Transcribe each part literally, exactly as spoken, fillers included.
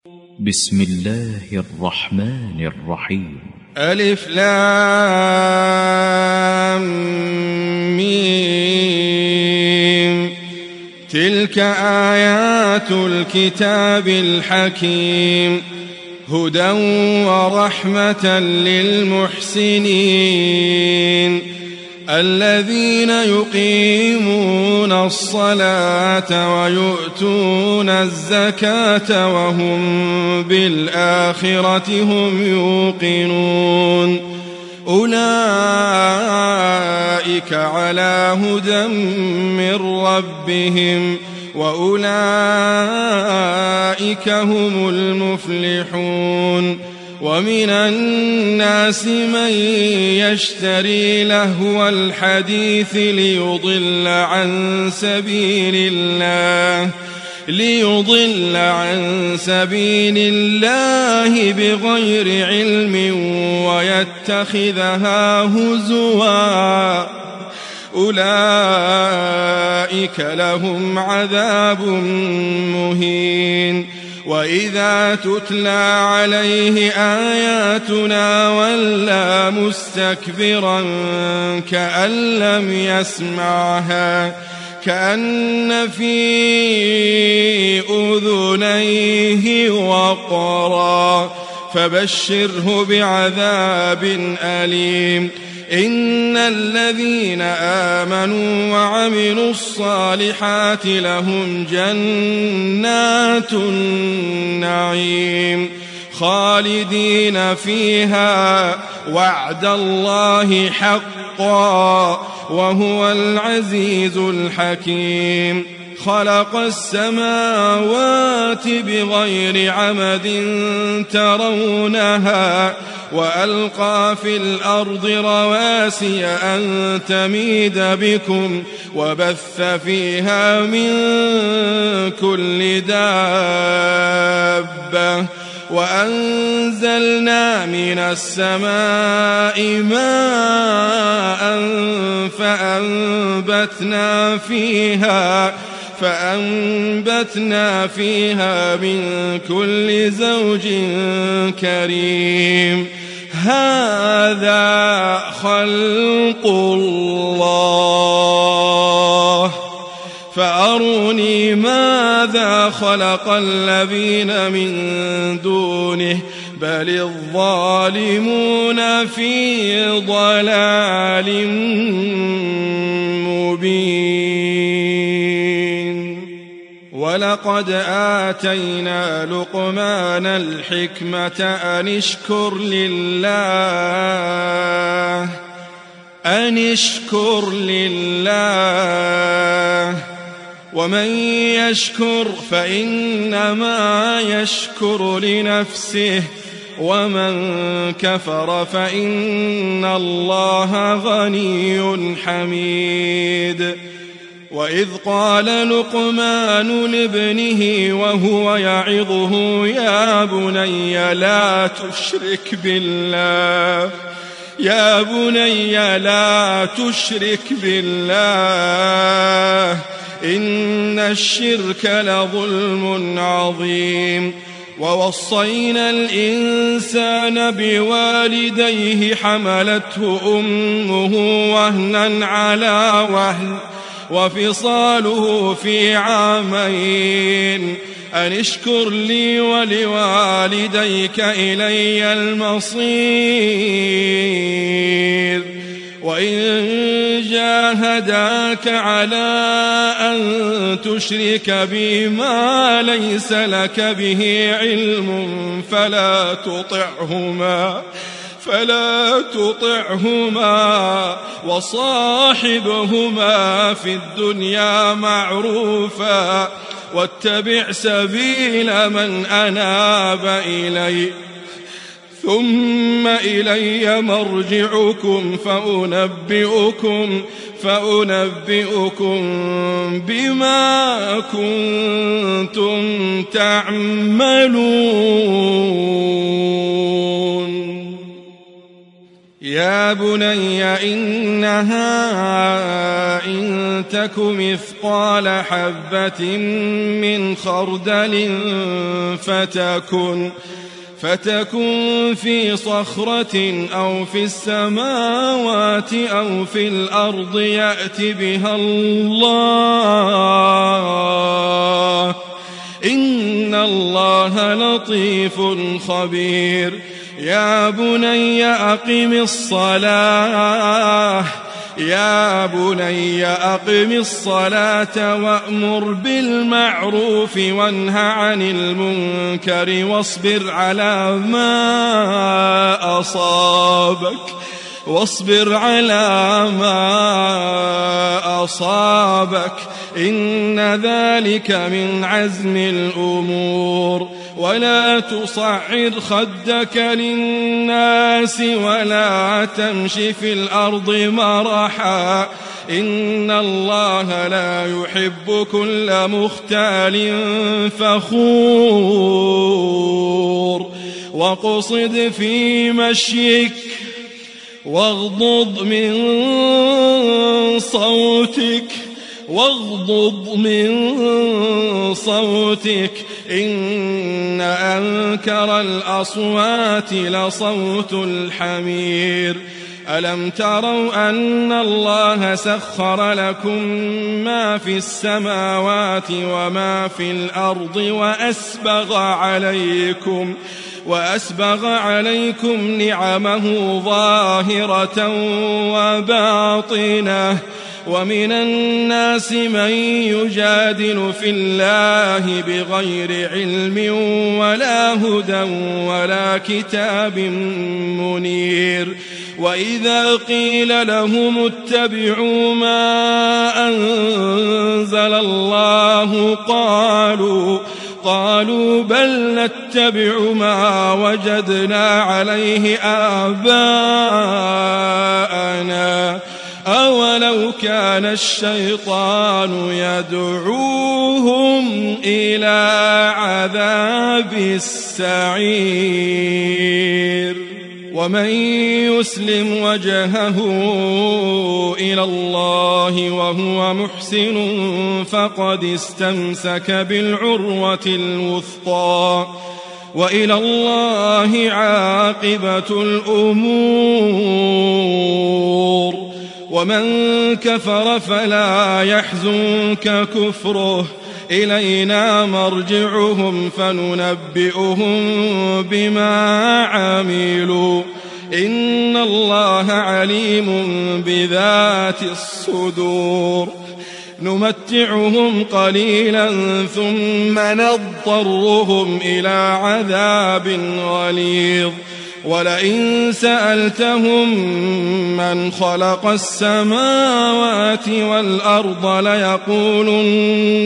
بسم الله الرحمن الرحيم. ألف لام ميم. تلك آيات الكتاب الحكيم هدى ورحمة للمحسنين الذين يقيمون الصلاة ويؤتون الزكاة وهم بالآخرة هم يوقنون أولئك على هدى من ربهم وأولئك هم المفلحون. ومن الناس من يشتري لهو الحديث ليضل عن سبيل الله ليضل عن سبيل الله بغير علم ويتخذها هزوا أولئك لهم عذاب مهين. وإذا تتلى عليه آياتنا ولى مستكبرا كأن لم يسمعها كأن في أذنيه وقرا فبشره بعذاب أليم. إن الذين آمنوا وعملوا الصالحات لهم جنات النعيم خالدين فيها وعد الله حقا وهو العزيز الحكيم. خلق السماوات بغير عمد ترونها وألقى في الأرض رواسي أن تميد بكم وبث فيها من كل دابة وأنزلنا من السماء ماء فأنبتنا فيها فأنبتنا فيها من كل زوج كريم. هذا خلق الله فأروني ماذا خلق الذين من دونه بل الظالمون في ضلال مبين. ولقد آتينا لقمان الحكمة أن اشكر لله أن اشكر لله ومن يشكر فإنما يشكر لنفسه ومن كفر فإن الله غني حميد. وإذ قال لقمان لابنه وهو يعظه يا بني لا تشرك بالله يا بني لا تشرك بالله إن الشرك لظلم عظيم. ووصينا الإنسان بوالديه حملته أمه وهنا على وهن وفصاله في عامين أن اشكر لي ولوالديك إلي المصير. وإن جاهداك على أن تشرك بي ما ليس لك به علم فلا تطعهما فلا تطعهما وصاحبهما في الدنيا معروفا واتبع سبيل من أناب إلي ثم إلي مرجعكم فأنبئكم فأنبئكم بما كنتم تعملون. يا بني إنها إن تك مثقال حبة من خردل فتكن فتكن في صخرة أو في السماوات أو في الأرض يأت بها الله إن الله لطيف خبير يا بني أقم الصلاة يا بني أقم الصلاة وأمر بالمعروف وانه عن المنكر واصبر على ما أصابك واصبر على ما أصابك إن ذلك من عزم الأمور ولا تصعر خدك للناس ولا تمش في الأرض مرحا إن الله لا يحب كل مختال فخور واقصد في مشيك واغضض من صوتك واغضض من صوتك إن أنكر الأصوات لصوت الحمير ألم تروا أن الله سخر لكم ما في السماوات وما في الأرض وأسبغ عليكم وأسبغ عليكم نعمه ظاهرة وباطنة ومن الناس من يجادل في الله بغير علم ولا هدى ولا كتاب منير وإذا قيل لهم اتبعوا ما أنزل الله قالوا قالوا بل نتبع ما وجدنا عليه آباءنا أولو كان الشيطان يدعوهم إلى عذاب السعير ومن يسلم وجهه إلى الله وهو محسن فقد استمسك بالعروة الوثقى وإلى الله عاقبة الأمور ومن كفر فلا يحزنك كفره إلينا مرجعهم فننبئهم بما عملوا إن الله عليم بذات الصدور نمتعهم قليلا ثم نضطرهم إلى عذاب غليظ ولئن سألتهم من خلق السماوات والأرض ليقولن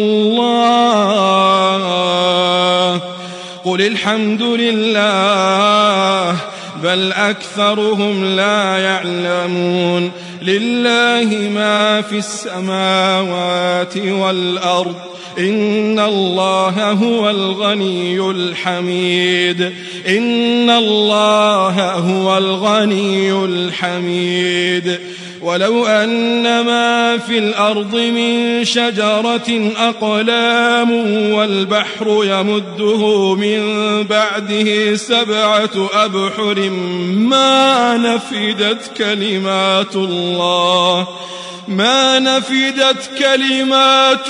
الله قل الحمد لله بل أكثرهم لا يعلمون لله ما في السماوات والأرض إن الله هو الغني الحميد إن الله هو الغني الحميد ولو أن ما في الأرض من شجرة أقلام والبحر يمده من بعده سبعة أبحر ما نفدت كلمات الله ما نفدت كلمات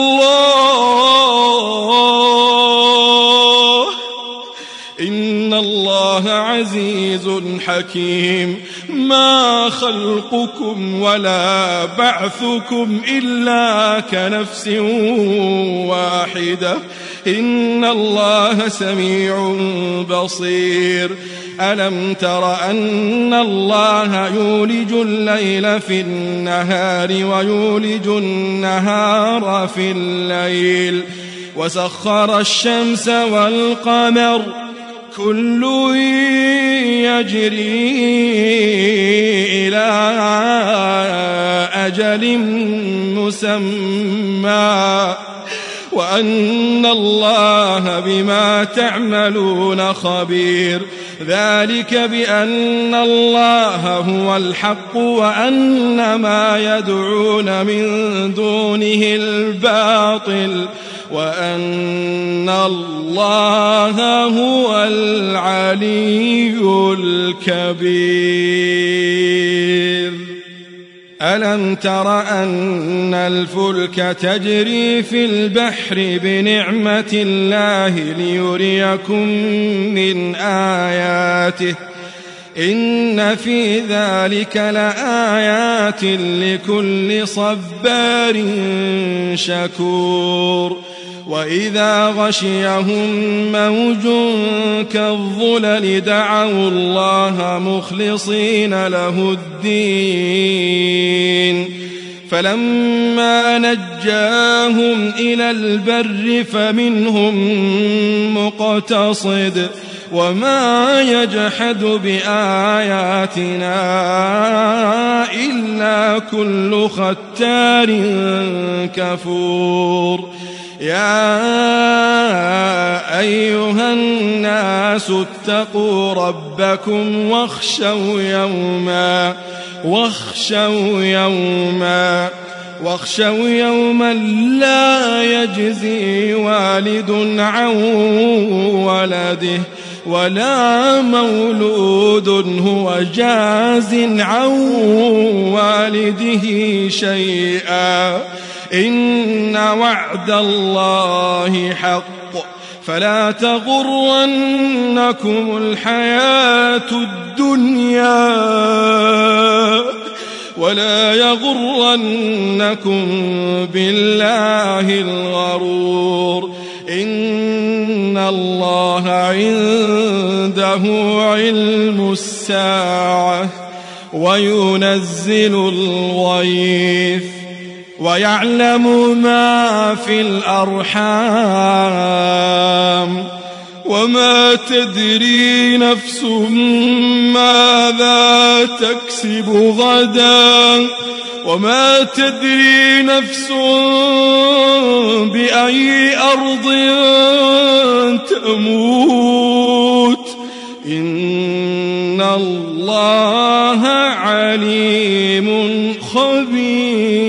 الله إن الله عزيز حكيم ما خلقكم ولا بعثكم إلا كنفس واحدة إن الله سميع بصير ألم تر أن الله يولج الليل في النهار ويولج النهار في الليل وسخر الشمس والقمر كل يجري إلى أجل مسمى وأن الله بما تعملون خبير. ذلك بأن الله هو الحق وأن ما يدعون من دونه الباطل وأن الله هو العلي الكبير. ألم تر أن الفلك تجري في البحر بنعمة الله ليريكم من آياته إن في ذلك لآيات لكل صبار شكور. وإذا غشيهم موج كالظلل دعوا الله مخلصين له الدين فلما نجاهم إلى البر فمنهم مقتصد وما يجحد بآياتنا إلا كل ختار كفور. يا أيها الناس اتقوا ربكم واخشوا يوما واخشوا يوما واخشوا يوما لا يجزي والد عن ولده ولا مولود هو جاز عن والده شيئا إن وعد الله حق فلا تغرنكم الحياة الدنيا ولا يغرنكم بالله الغرور. إن الله عنده علم الساعة وينزل الغيث ويعلم ما في الأرحام وما تدري نفس ماذا تكسب غدا وما تدري نفس بأي أرض تموت إن الله عليم خبير.